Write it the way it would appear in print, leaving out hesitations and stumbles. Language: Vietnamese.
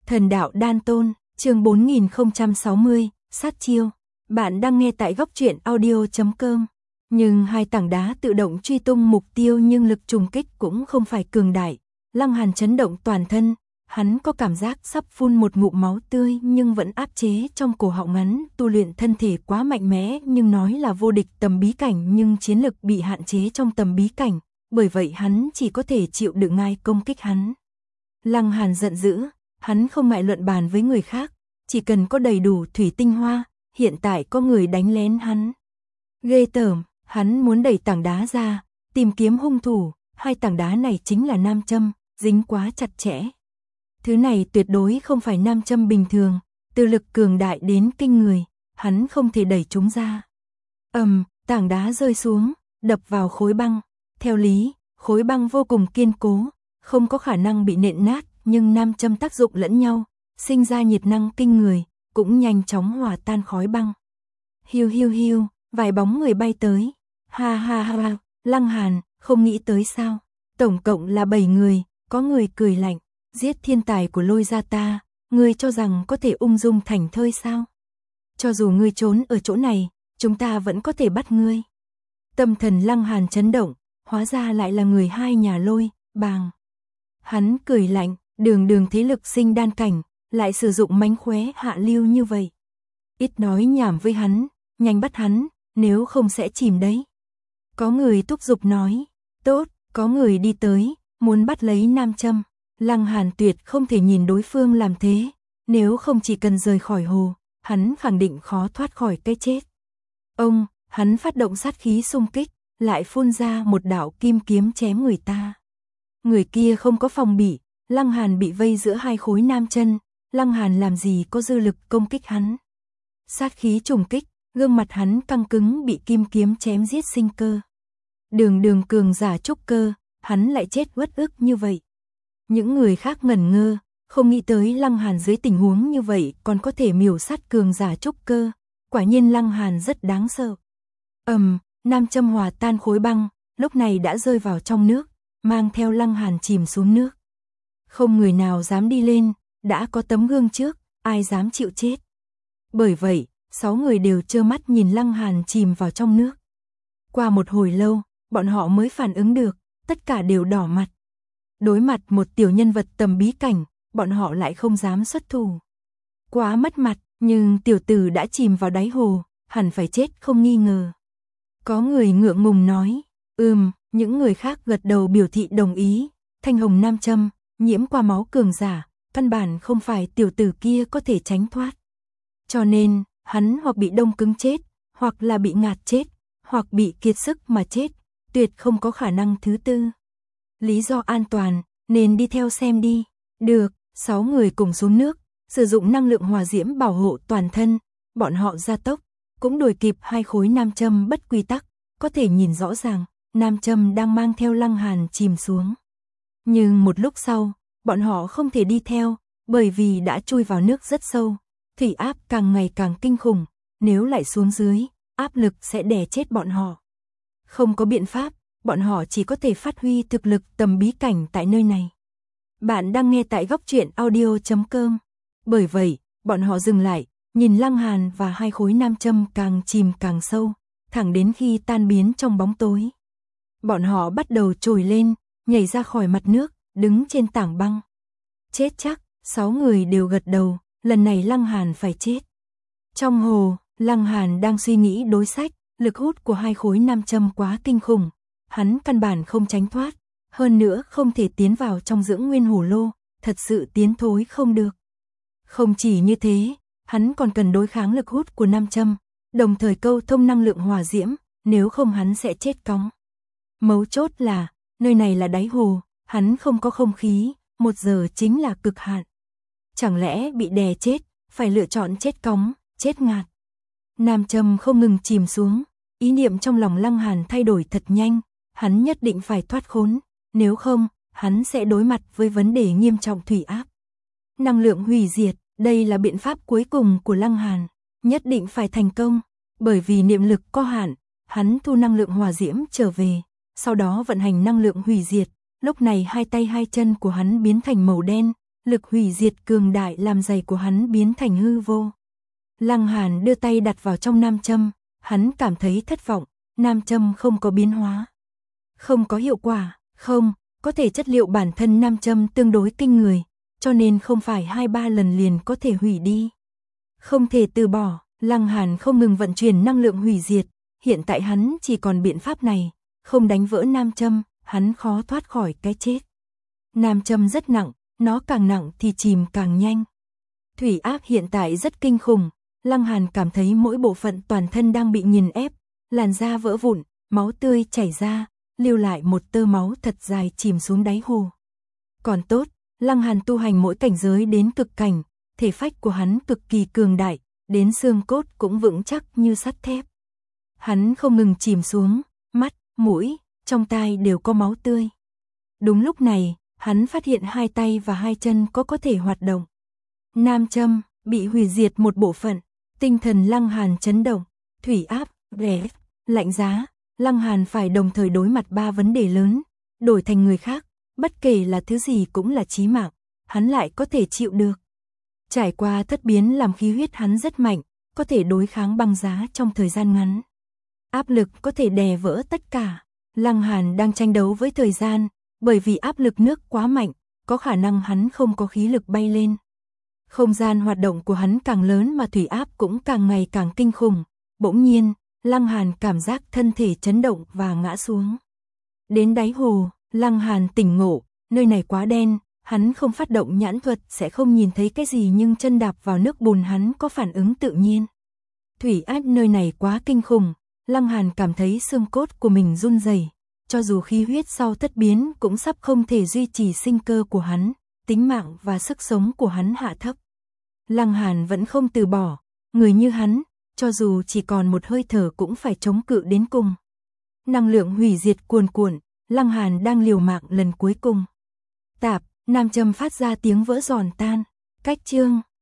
Thần đạo đan tôn, chương 4060, sát chiêu. Bạn đang nghe tại góc truyện audio.com. Nhưng hai tảng đá tự động truy tung mục tiêu nhưng lực trùng kích cũng không phải cường đại. Lăng Hàn chấn động toàn thân, hắn có cảm giác sắp phun một ngụm máu tươi nhưng vẫn áp chế trong cổ họng ngắn. Tu luyện thân thể quá mạnh mẽ nhưng nói là vô địch tầm bí cảnh nhưng chiến lực bị hạn chế trong tầm bí cảnh. Bởi vậy hắn chỉ có thể chịu đựng ai công kích hắn. Lăng Hàn giận dữ, hắn không ngại luận bàn với người khác, chỉ cần có đầy đủ thủy tinh hoa, hiện tại có người đánh lén hắn. Ghê tởm, hắn muốn đẩy tảng đá ra, tìm kiếm hung thủ, hai tảng đá này chính là nam châm, dính quá chặt chẽ. Thứ này tuyệt đối không phải nam châm bình thường, từ lực cường đại đến kinh người, hắn không thể đẩy chúng ra. Tảng đá rơi xuống, đập vào khối băng. Theo lý, khối băng vô cùng kiên cố, không có khả năng bị nện nát, nhưng nam châm tác dụng lẫn nhau, sinh ra nhiệt năng kinh người, cũng nhanh chóng hòa tan khói băng. Hiu hiu hiu, vài bóng người bay tới. Ha ha ha, Lăng Hàn, không nghĩ tới sao? Tổng cộng là 7 người, có người cười lạnh, giết thiên tài của Lôi gia ta, ngươi cho rằng có thể ung dung thảnh thơi sao? Cho dù ngươi trốn ở chỗ này, chúng ta vẫn có thể bắt ngươi. Tâm thần Lăng Hàn chấn động, hóa ra lại là người hai nhà Lôi, Bàng. Hắn cười lạnh, đường thế lực sinh đan cảnh, lại sử dụng mánh khóe hạ lưu như vậy. Ít nói nhảm với hắn, nhanh bắt hắn, nếu không sẽ chìm đấy. Có người thúc giục nói, tốt, có người đi tới, muốn bắt lấy nam châm. Lăng Hàn tuyệt không thể nhìn đối phương làm thế, nếu không chỉ cần rời khỏi hồ, hắn khẳng định khó thoát khỏi cái chết. Hắn phát động sát khí xung kích, lại phun ra một đạo kim kiếm chém người ta. Người kia không có phòng bị, Lăng Hàn bị vây giữa hai khối nam chân, Lăng Hàn làm gì có dư lực công kích hắn. Sát khí trùng kích, gương mặt hắn căng cứng bị kim kiếm chém giết sinh cơ. Đường cường giả trúc cơ, hắn lại chết uất ức như vậy. Những người khác ngẩn ngơ, không nghĩ tới Lăng Hàn dưới tình huống như vậy còn có thể miểu sát cường giả trúc cơ. Quả nhiên Lăng Hàn rất đáng sợ. Nam châm hòa tan khối băng, lúc này đã rơi vào trong nước, mang theo Lăng Hàn chìm xuống nước. Không người nào dám đi lên, đã có tấm gương trước, ai dám chịu chết. Bởi vậy, 6 người đều trơ mắt nhìn Lăng Hàn chìm vào trong nước. Qua một hồi lâu, bọn họ mới phản ứng được, tất cả đều đỏ mặt. Đối mặt một tiểu nhân vật tầm bí cảnh, bọn họ lại không dám xuất thủ. Quá mất mặt, nhưng tiểu tử đã chìm vào đáy hồ, hẳn phải chết không nghi ngờ. Có người ngượng ngùng nói, những người khác gật đầu biểu thị đồng ý. Thanh hồng nam châm, nhiễm qua máu cường giả, căn bản không phải tiểu tử kia có thể tránh thoát. Cho nên, hắn hoặc bị đông cứng chết, hoặc là bị ngạt chết, hoặc bị kiệt sức mà chết, tuyệt không có khả năng thứ tư. Lý do an toàn, nên đi theo xem đi. Được, 6 người cùng xuống nước, sử dụng năng lượng hỏa diễm bảo hộ toàn thân, bọn họ gia tốc, cũng đuổi kịp hai khối nam châm bất quy tắc, có thể nhìn rõ ràng, nam châm đang mang theo Lăng Hàn chìm xuống. Nhưng một lúc sau, bọn họ không thể đi theo, bởi vì đã chui vào nước rất sâu, thủy áp càng ngày càng kinh khủng, nếu lại xuống dưới, áp lực sẽ đè chết bọn họ. Không có biện pháp, bọn họ chỉ có thể phát huy thực lực tầm bí cảnh tại nơi này. Bạn đang nghe tại góc truyện audio.com. Bởi vậy, bọn họ dừng lại, nhìn Lăng Hàn và hai khối nam châm càng chìm càng sâu, thẳng đến khi tan biến trong bóng tối. Bọn họ bắt đầu trồi lên, nhảy ra khỏi mặt nước, đứng trên tảng băng. Chết chắc, 6 người đều gật đầu, lần này Lăng Hàn phải chết. Trong hồ, Lăng Hàn đang suy nghĩ đối sách, lực hút của hai khối nam châm quá kinh khủng, hắn căn bản không tránh thoát, hơn nữa không thể tiến vào trong dưỡng nguyên hổ lô, thật sự tiến thối không được. Không chỉ như thế, hắn còn cần đối kháng lực hút của nam châm, đồng thời câu thông năng lượng hỏa diễm, nếu không hắn sẽ chết cóng. Mấu chốt là, nơi này là đáy hồ, hắn không có không khí, 1 giờ chính là cực hạn. Chẳng lẽ bị đè chết, phải lựa chọn chết cóng, chết ngạt. Nam châm không ngừng chìm xuống, ý niệm trong lòng Lăng Hàn thay đổi thật nhanh, hắn nhất định phải thoát khốn, nếu không, hắn sẽ đối mặt với vấn đề nghiêm trọng thủy áp. Năng lượng hủy diệt, đây là biện pháp cuối cùng của Lăng Hàn, nhất định phải thành công, bởi vì niệm lực có hạn, hắn thu năng lượng hỏa diễm trở về, sau đó vận hành năng lượng hủy diệt, lúc này hai tay hai chân của hắn biến thành màu đen, lực hủy diệt cường đại làm giày của hắn biến thành hư vô. Lăng Hàn đưa tay đặt vào trong nam châm, hắn cảm thấy thất vọng, nam châm không có biến hóa. Không có hiệu quả, không, có thể chất liệu bản thân nam châm tương đối kinh người, cho nên không phải 2-3 lần liền có thể hủy đi. Không thể từ bỏ, Lăng Hàn không ngừng vận chuyển năng lượng hủy diệt, hiện tại hắn chỉ còn biện pháp này, không đánh vỡ nam châm, hắn khó thoát khỏi cái chết. Nam châm rất nặng, nó càng nặng thì chìm càng nhanh. Thủy áp hiện tại rất kinh khủng, Lăng Hàn cảm thấy mỗi bộ phận toàn thân đang bị nghiền ép, làn da vỡ vụn, máu tươi chảy ra, lưu lại một tơ máu thật dài chìm xuống đáy hồ. Còn tốt, Lăng Hàn tu hành mỗi cảnh giới đến cực cảnh, thể phách của hắn cực kỳ cường đại, đến xương cốt cũng vững chắc như sắt thép. Hắn không ngừng chìm xuống, mắt, mũi, trong tai đều có máu tươi. Đúng lúc này, hắn phát hiện 2 tay và 2 chân có thể hoạt động. Nam châm bị hủy diệt một bộ phận, tinh thần Lăng Hàn chấn động, thủy áp, rét, lạnh giá, Lăng Hàn phải đồng thời đối mặt 3 vấn đề lớn, đổi thành người khác, bất kể là thứ gì cũng là chí mạng, hắn lại có thể chịu được. Trải qua thất biến làm khí huyết hắn rất mạnh, có thể đối kháng băng giá trong thời gian ngắn. Áp lực có thể đè vỡ tất cả. Lăng Hàn đang tranh đấu với thời gian, bởi vì áp lực nước quá mạnh, có khả năng hắn không có khí lực bay lên. Không gian hoạt động của hắn càng lớn mà thủy áp cũng càng ngày càng kinh khủng. Bỗng nhiên, Lăng Hàn cảm giác thân thể chấn động và ngã xuống. Đến đáy hồ, Lăng Hàn tỉnh ngộ, nơi này quá đen, hắn không phát động nhãn thuật sẽ không nhìn thấy cái gì, nhưng chân đạp vào nước bùn hắn có phản ứng tự nhiên. Thủy áp nơi này quá kinh khủng, Lăng Hàn cảm thấy xương cốt của mình run rẩy, cho dù khí huyết sau thất biến cũng sắp không thể duy trì sinh cơ của hắn, tính mạng và sức sống của hắn hạ thấp. Lăng Hàn vẫn không từ bỏ, người như hắn, cho dù chỉ còn một hơi thở cũng phải chống cự đến cùng. Năng lượng hủy diệt cuồn cuộn, Lăng Hàn đang liều mạng lần cuối cùng. Tạp, nam châm phát ra tiếng vỡ giòn tan, cách chương